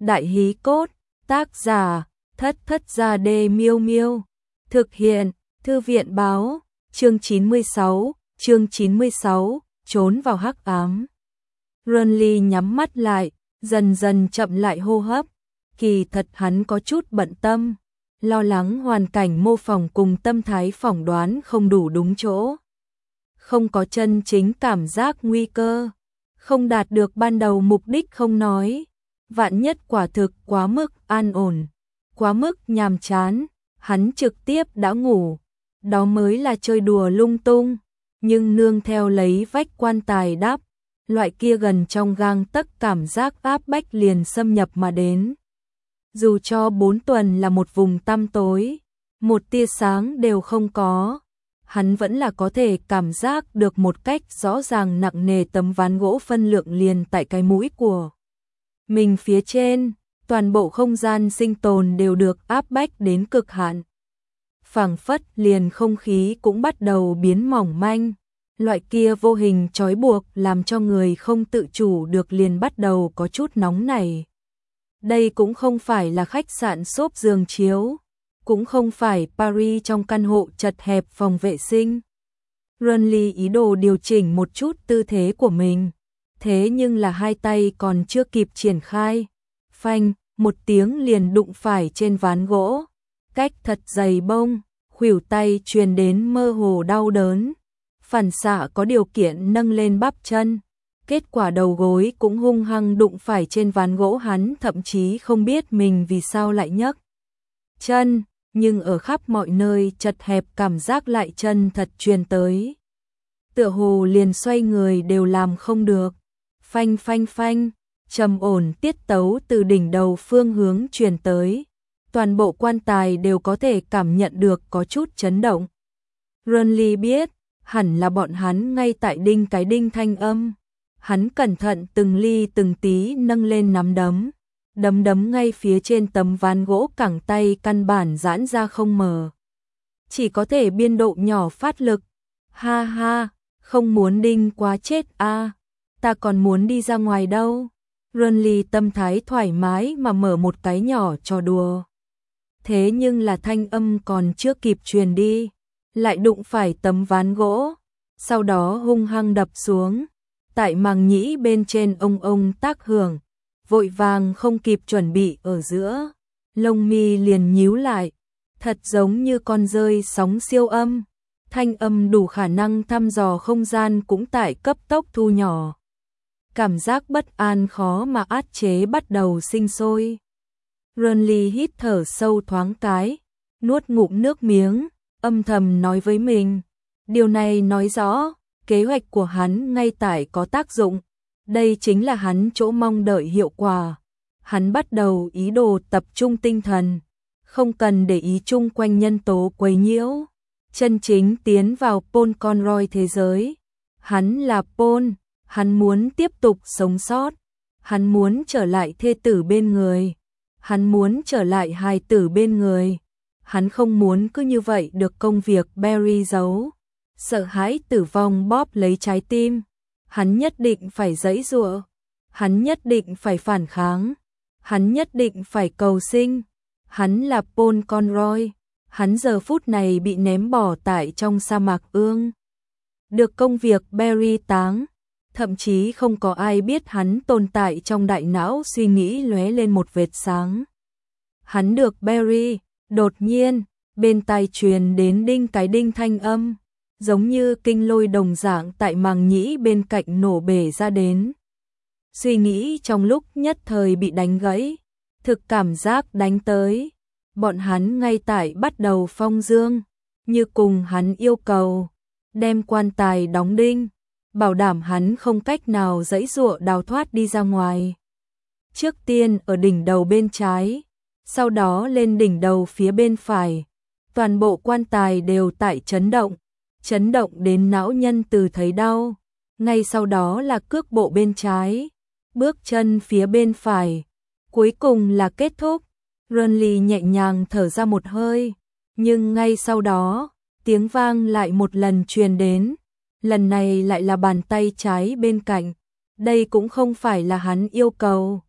Đại hí cốt, tác giả, Thất Thất Gia Đê Miêu Miêu. Thực hiện, Thư viện báo, chương 96, trốn vào hắc ám. Renly nhắm mắt lại, dần dần chậm lại hô hấp. Kỳ thật hắn có chút bận tâm, lo lắng hoàn cảnh mô phỏng cùng tâm thái phỏng đoán không đủ đúng chỗ. Không có chân chính cảm giác nguy cơ, không đạt được ban đầu mục đích không nói. Vạn nhất quả thực quá mức an ổn, quá mức nhàm chán, hắn trực tiếp đã ngủ. Đó mới là chơi đùa lung tung, nhưng nương theo lấy vách quan tài đắp, loại kia gần trong gang tấc cảm giác áp bách liền xâm nhập mà đến. Dù cho 4 tuần là một vùng tăm tối, một tia sáng đều không có, hắn vẫn là có thể cảm giác được một cách rõ ràng nặng nề tấm ván gỗ phân lượng liền tại cái mũi của mình phía trên, toàn bộ không gian sinh tồn đều được áp bách đến cực hạn. Phảng phất liền không khí cũng bắt đầu biến mỏng manh, loại kia vô hình trói buộc làm cho người không tự chủ được liền bắt đầu có chút nóng nảy. Đây cũng không phải là khách sạn xốp giường chiếu, cũng không phải Paris trong căn hộ chật hẹp phòng vệ sinh. Renly ý đồ điều chỉnh một chút tư thế của mình, thế nhưng là hai tay còn chưa kịp triển khai, phanh, một tiếng liền đụng phải trên ván gỗ, cách thật dày bông, khuỷu tay truyền đến mơ hồ đau đớn, phản xạ có điều kiện nâng lên bắp chân, kết quả đầu gối cũng hung hăng đụng phải trên ván gỗ, hắn thậm chí không biết mình vì sao lại nhấc chân, nhưng ở khắp mọi nơi chật hẹp cảm giác lại chân thật truyền tới. Tựa hồ liền xoay người đều làm không được. Phanh phanh phanh, trầm ổn tiết tấu từ đỉnh đầu phương hướng truyền tới. Toàn bộ quan tài đều có thể cảm nhận được có chút chấn động. Renly biết, hẳn là bọn hắn ngay tại đinh cái đinh thanh âm. Hắn cẩn thận từng ly từng tí nâng lên nắm đấm. Đấm ngay phía trên tấm ván gỗ, cẳng tay căn bản giãn ra không mờ. Chỉ có thể biên độ nhỏ phát lực. Ha ha, không muốn đinh quá chết a, ta còn muốn đi ra ngoài đâu. Renly tâm thái thoải mái mà mở một cái nhỏ trò đùa. Thế nhưng là thanh âm còn chưa kịp truyền đi, lại đụng phải tấm ván gỗ, sau đó hung hăng đập xuống. Tại màng nhĩ bên trên ông tác hưởng, vội vàng không kịp chuẩn bị ở giữa, lông mi liền nhíu lại, thật giống như con rơi sóng siêu âm. Thanh âm đủ khả năng thăm dò không gian cũng tại cấp tốc thu nhỏ. Cảm giác bất an khó mà át chế bắt đầu sinh sôi. Renly hít thở sâu thoáng cái, nuốt ngụm nước miếng, âm thầm nói với mình. Điều này nói rõ, kế hoạch của hắn ngay tại có tác dụng. Đây chính là hắn chỗ mong đợi hiệu quả. Hắn bắt đầu ý đồ tập trung tinh thần, không cần để ý chung quanh nhân tố quấy nhiễu. Chân chính tiến vào Paul Conroy thế giới. Hắn là Paul, hắn muốn tiếp tục sống sót. Hắn muốn trở lại thê tử bên người. Hắn muốn trở lại hài tử bên người. Hắn không muốn cứ như vậy được công việc Barry giấu. Sợ hãi tử vong bóp lấy trái tim. Hắn nhất định phải giãy giụa. Hắn nhất định phải phản kháng. Hắn nhất định phải cầu sinh. Hắn là Paul Conroy. Hắn giờ phút này bị ném bỏ tại trong sa mạc ương. Được công việc Barry táng. Thậm chí không có ai biết hắn tồn tại, trong đại não suy nghĩ lóe lên một vệt sáng. Hắn được Barry, đột nhiên, bên tai truyền đến đinh cái đinh thanh âm, giống như kinh lôi đồng dạng tại màng nhĩ bên cạnh nổ bể ra đến. Suy nghĩ trong lúc nhất thời bị đánh gãy, thực cảm giác đánh tới. Bọn hắn ngay tại bắt đầu phong dương, như cùng hắn yêu cầu, đem quan tài đóng đinh, bảo đảm hắn không cách nào giãy giụa đào thoát đi ra ngoài. Trước tiên ở đỉnh đầu bên trái, sau đó lên đỉnh đầu phía bên phải, toàn bộ quan tài đều tại chấn động đến não nhân từ thấy đau. Ngay sau đó là cước bộ bên trái, bước chân phía bên phải, cuối cùng là kết thúc. Renly nhẹ nhàng thở ra một hơi, nhưng ngay sau đó, tiếng vang lại một lần truyền đến, lần này lại là bàn tay trái bên cạnh. Đây cũng không phải là hắn yêu cầu.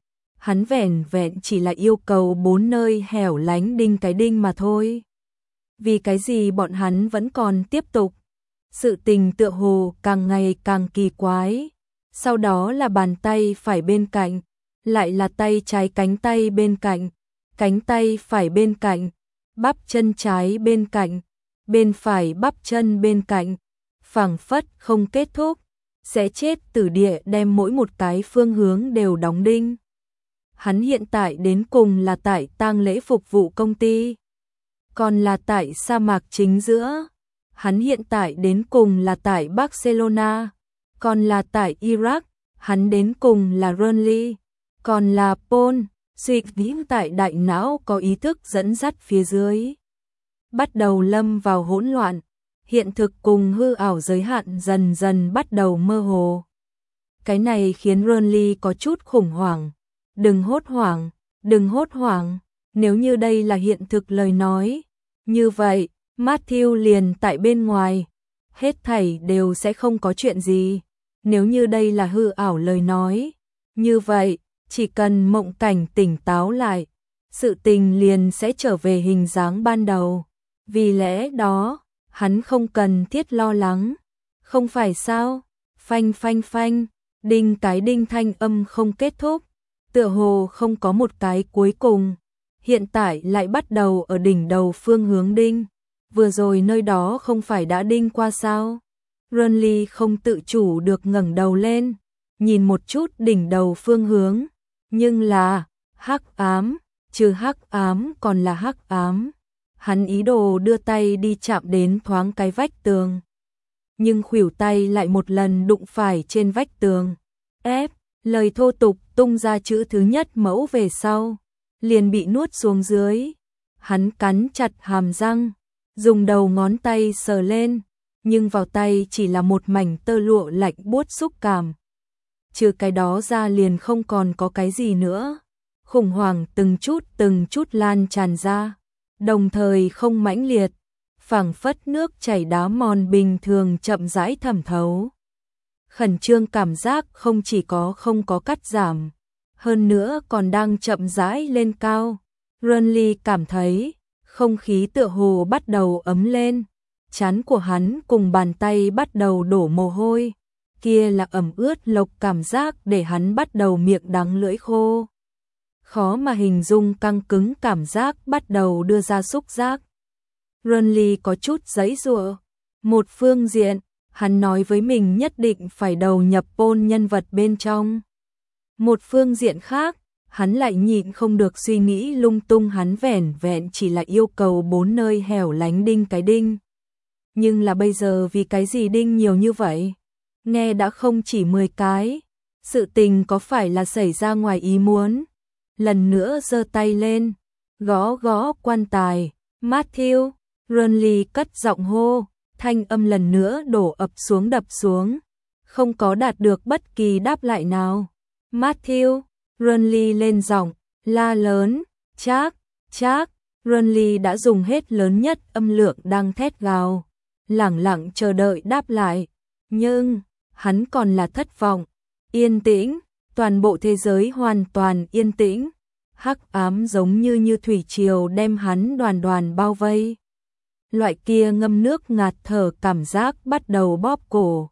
hắn vẻn vẹn chỉ là yêu cầu 4 nơi hẻo lánh đinh cái đinh mà thôi. Vì cái gì bọn hắn vẫn còn tiếp tục? Sự tình tựa hồ càng ngày càng kỳ quái. Sau đó là bàn tay phải bên cạnh, lại là tay trái cánh tay bên cạnh, cánh tay phải bên cạnh, bắp chân trái bên cạnh, bên phải bắp chân bên cạnh, phảng phất không kết thúc, sẽ chết tử địa đem mỗi một cái phương hướng đều đóng đinh. Hắn hiện tại đến cùng là tại tang lễ phục vụ công ty, còn là tại sa mạc chính giữa. Hắn hiện tại đến cùng là tại Barcelona, còn là tại Iraq. Hắn đến cùng là Renly, còn là Paul. Suy nghĩ tại đại não có ý thức dẫn dắt phía dưới, bắt đầu lâm vào hỗn loạn. Hiện thực cùng hư ảo giới hạn dần dần bắt đầu mơ hồ. Cái này khiến Renly có chút khủng hoảng. Đừng hốt hoảng, đừng hốt hoảng. Nếu như đây là hiện thực lời nói, như vậy Matthew liền tại bên ngoài, hết thảy đều sẽ không có chuyện gì. Nếu như đây là hư ảo lời nói, như vậy chỉ cần mộng cảnh tỉnh táo lại, sự tình liền sẽ trở về hình dáng ban đầu. Vì lẽ đó, hắn không cần thiết lo lắng. Không phải sao? Phanh phanh phanh, đinh cái đinh thanh âm không kết thúc, tựa hồ không có một cái cuối cùng. Hiện tại lại bắt đầu ở đỉnh đầu phương hướng đinh. Vừa rồi nơi đó không phải đã đinh qua sao? Renly không tự chủ được ngẩng đầu lên, nhìn một chút đỉnh đầu phương hướng, nhưng là hắc ám, trừ hắc ám còn là hắc ám. Hắn ý đồ đưa tay đi chạm đến thoáng cái vách tường, nhưng khuỷu tay lại một lần đụng phải trên vách tường. Ép, lời thô tục tung ra chữ thứ nhất mẫu về sau, liền bị nuốt xuống dưới. Hắn cắn chặt hàm răng, dùng đầu ngón tay sờ lên, nhưng vào tay chỉ là một mảnh tơ lụa lạnh buốt xúc cảm. Trừ cái đó ra liền không còn có cái gì nữa. Khủng hoảng từng chút lan tràn ra, đồng thời không mãnh liệt, phảng phất nước chảy đá mòn bình thường chậm rãi thẩm thấu. Khẩn trương cảm giác không chỉ không có cắt giảm, hơn nữa còn đang chậm rãi lên cao. Renly cảm thấy không khí tựa hồ bắt đầu ấm lên, trán của hắn cùng bàn tay bắt đầu đổ mồ hôi, kia là ẩm ướt lộc cảm giác để hắn bắt đầu miệng đắng lưỡi khô. Khó mà hình dung căng cứng cảm giác bắt đầu đưa ra xúc giác. Renly có chút giãy giụa. Một phương diện, hắn nói với mình nhất định phải đầu nhập Paul nhân vật bên trong. Một phương diện khác, hắn lại nhịn không được suy nghĩ lung tung, hắn vẻn vẹn chỉ là yêu cầu 4 nơi hẻo lánh đinh cái đinh. Nhưng là bây giờ vì cái gì đinh nhiều như vậy? Nghe đã không chỉ 10 cái. Sự tình có phải là xảy ra ngoài ý muốn? Lần nữa giơ tay lên, gõ gõ quan tài. Matthew, Renly cất giọng hô, thanh âm lần nữa đổ ập xuống đập xuống, không có đạt được bất kỳ đáp lại nào. Matthew, Renly lên giọng, la lớn, Trác, Trác. Renly đã dùng hết lớn nhất âm lượng đang thét gào, lẳng lặng chờ đợi đáp lại, nhưng hắn còn là thất vọng. Yên tĩnh, toàn bộ thế giới hoàn toàn yên tĩnh, hắc ám giống như thủy triều đem hắn đoàn đoàn bao vây. Loại kia ngâm nước ngạt thở cảm giác bắt đầu bóp cổ.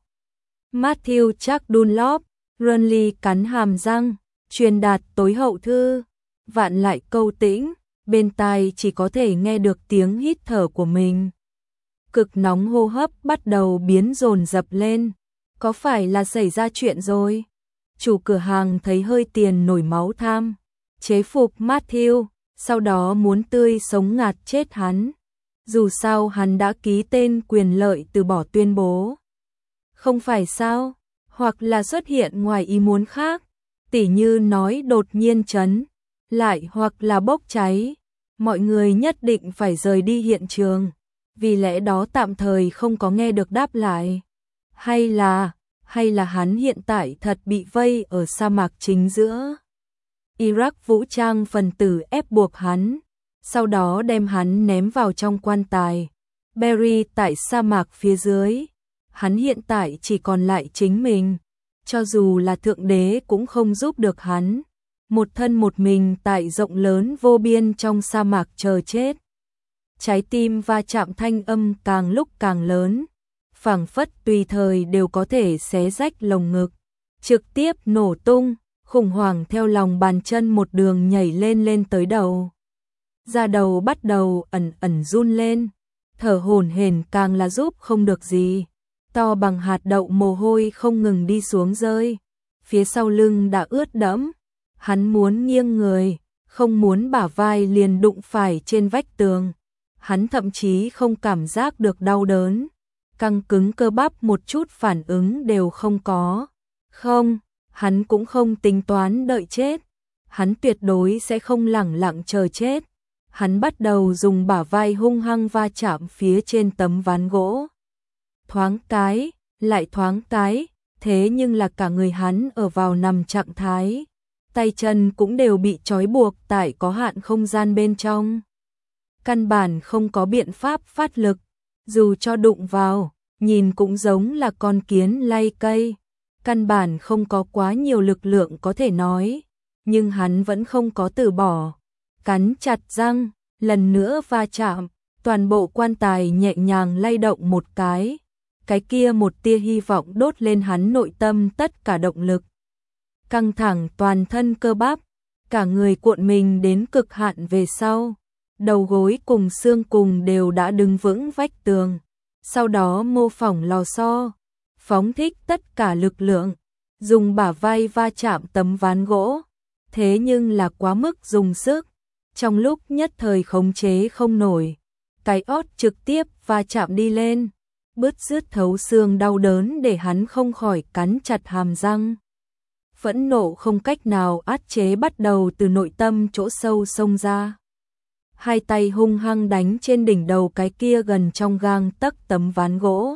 Matthew Chuck Dunlop, Renly cắn hàm răng, truyền đạt tối hậu thư, vạn lại câu tĩnh, bên tai chỉ có thể nghe được tiếng hít thở của mình. Cực nóng hô hấp bắt đầu biến dồn dập lên, có phải là xảy ra chuyện rồi? Chủ cửa hàng thấy hơi tiền nổi máu tham, chế phục Matthew, sau đó muốn tươi sống ngạt chết hắn. Dù sao hắn đã ký tên quyền lợi từ bỏ tuyên bố. Không phải sao? Hoặc là xuất hiện ngoài ý muốn khác, tỉ như nói đột nhiên chấn, lại hoặc là bốc cháy. Mọi người nhất định phải rời đi hiện trường, vì lẽ đó tạm thời không có nghe được đáp lại. Hay là hắn hiện tại thật bị vây ở sa mạc chính giữa. Iraq vũ trang phần tử ép buộc hắn, sau đó đem hắn ném vào trong quan tài. Barry tại sa mạc phía dưới, hắn hiện tại chỉ còn lại chính mình, cho dù là thượng đế cũng không giúp được hắn. một thân một mình tại rộng lớn vô biên trong sa mạc chờ chết. Trái tim va chạm thanh âm càng lúc càng lớn, phảng phất tùy thời đều có thể xé rách lồng ngực, trực tiếp nổ tung, khủng hoảng theo lòng bàn chân một đường nhảy lên tới đầu. Da đầu bắt đầu ẩn ẩn run lên, thở hổn hển càng là giúp không được gì. To bằng hạt đậu mồ hôi không ngừng đi xuống rơi, phía sau lưng đã ướt đẫm, hắn muốn nghiêng người, không muốn bả vai liền đụng phải trên vách tường. Hắn thậm chí không cảm giác được đau đớn, căng cứng cơ bắp một chút phản ứng đều không có. Không, hắn cũng không tính toán đợi chết, hắn tuyệt đối sẽ không lẳng lặng chờ chết. Hắn bắt đầu dùng bả vai hung hăng va chạm phía trên tấm ván gỗ. Thoáng cái, lại thoáng cái, thế nhưng là cả người hắn ở vào nằm trạng thái. Tay chân cũng đều bị trói buộc tại có hạn không gian bên trong. Căn bản không có biện pháp phát lực, dù cho đụng vào, nhìn cũng giống là con kiến lay cây. Căn bản không có quá nhiều lực lượng có thể nói, nhưng hắn vẫn không có từ bỏ. Cắn chặt răng, lần nữa va chạm, toàn bộ quan tài nhẹ nhàng lay động một cái kia một tia hy vọng đốt lên hắn nội tâm tất cả động lực. Căng thẳng toàn thân cơ bắp, cả người cuộn mình đến cực hạn về sau, đầu gối cùng xương cùng đều đã đứng vững vách tường, sau đó mô phỏng lò xo, phóng thích tất cả lực lượng, dùng bả vai va chạm tấm ván gỗ, thế nhưng là quá mức dùng sức, trong lúc nhất thời khống chế không nổi, cái ót trực tiếp va chạm đi lên, bứt rứt thấu xương đau đớn để hắn không khỏi cắn chặt hàm răng. Phẫn nộ không cách nào át chế bắt đầu từ nội tâm chỗ sâu xông ra. Hai tay hung hăng đánh trên đỉnh đầu cái kia gần trong gang tấc tấm ván gỗ.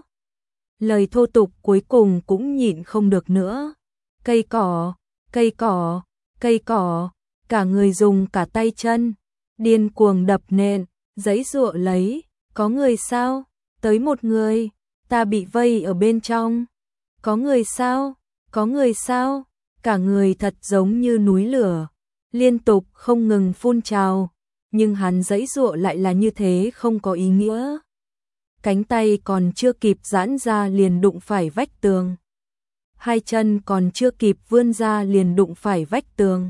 Lời thô tục cuối cùng cũng nhịn không được nữa. Cây cỏ, cây cỏ, cây cỏ, cả người dùng cả tay chân, điên cuồng đập nện, giãy giụa lấy, có người sao? Tới một người, ta bị vây ở bên trong. Có người sao? Có người sao? Cả người thật giống như núi lửa, liên tục không ngừng phun trào, nhưng hắn giãy giụa lại là như thế không có ý nghĩa. Cánh tay còn chưa kịp giãn ra liền đụng phải vách tường. Hai chân còn chưa kịp vươn ra liền đụng phải vách tường.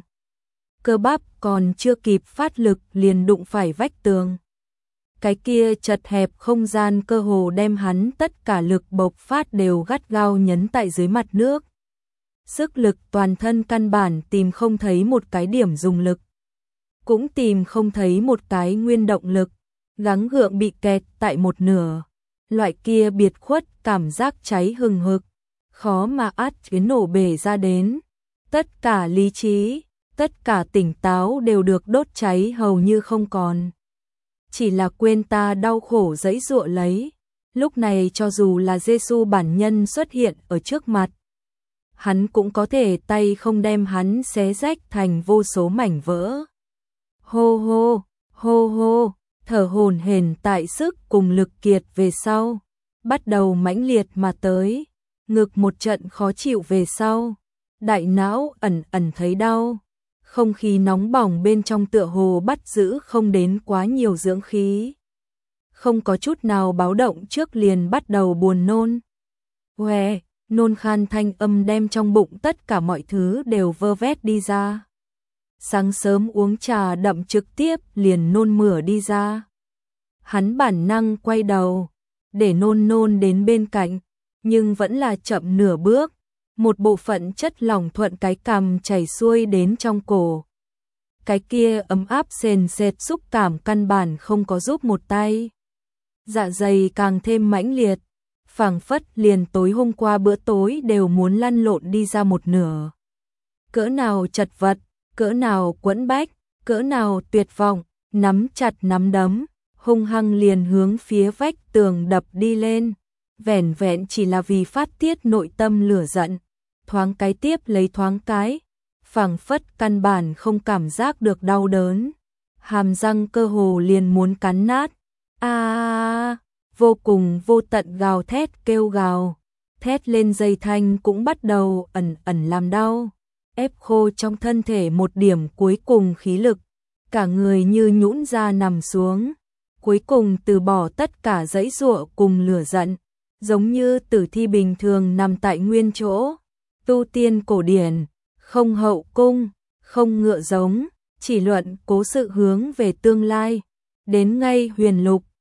Cơ bắp còn chưa kịp phát lực liền đụng phải vách tường. Cái kia chật hẹp không gian cơ hồ đem hắn tất cả lực bộc phát đều gắt gao nhấn tại dưới mặt nước. Sức lực toàn thân căn bản tìm không thấy một cái điểm dùng lực, cũng tìm không thấy một cái nguyên động lực, gắng gượng bị kẹt tại một nửa. Loại kia biệt khuất cảm giác cháy hừng hực, khó mà át chế nổ bể ra đến. Tất cả lý trí, tất cả tỉnh táo đều được đốt cháy hầu như không còn. Chỉ là quên ta đau khổ giãy giụa lấy. Lúc này cho dù là Giêsu bản nhân xuất hiện ở trước mặt, hắn cũng có thể tay không đem hắn xé rách thành vô số mảnh vỡ. Hô hô, hô hô, thở hổn hển tại sức cùng lực kiệt về sau, bắt đầu mãnh liệt mà tới, ngực một trận khó chịu về sau, đại não ẩn ẩn thấy đau, không khí nóng bỏng bên trong tựa hồ bắt giữ không đến quá nhiều dưỡng khí. Không có chút nào báo động trước liền bắt đầu buồn nôn. Què, nôn khan thanh âm đem trong bụng tất cả mọi thứ đều vơ vét đi ra. Sáng sớm uống trà đậm trực tiếp liền nôn mửa đi ra. Hắn bản năng quay đầu, để nôn đến bên cạnh, nhưng vẫn là chậm nửa bước. Một bộ phận chất lỏng thuận cái cằm chảy xuôi đến trong cổ. Cái kia ấm áp sền sệt xúc cảm căn bản không có giúp một tay. Dạ dày càng thêm mãnh liệt, phảng phất liền tối hôm qua bữa tối đều muốn lăn lộn đi ra một nửa. Cỡ nào chật vật, cỡ nào quẫn bách, cỡ nào tuyệt vọng, nắm chặt nắm đấm, hung hăng liền hướng phía vách tường đập đi lên, vẻn vẹn chỉ là vì phát tiết nội tâm lửa giận, thoáng cái tiếp lấy thoáng cái, phảng phất căn bản không cảm giác được đau đớn, hàm răng cơ hồ liền muốn cắn nát. Vô cùng vô tận gào thét kêu gào, thét lên dây thanh cũng bắt đầu ẩn ẩn làm đau. ép khô trong thân thể một điểm cuối cùng khí lực, cả người như nhũn ra nằm xuống, cuối cùng từ bỏ tất cả giãy giụa cùng lửa giận, giống như tử thi bình thường nằm tại nguyên chỗ. Tu tiên cổ điển, không hậu cung, không ngựa giống, chỉ luận cố sự hướng về tương lai. Đến ngay huyền lục,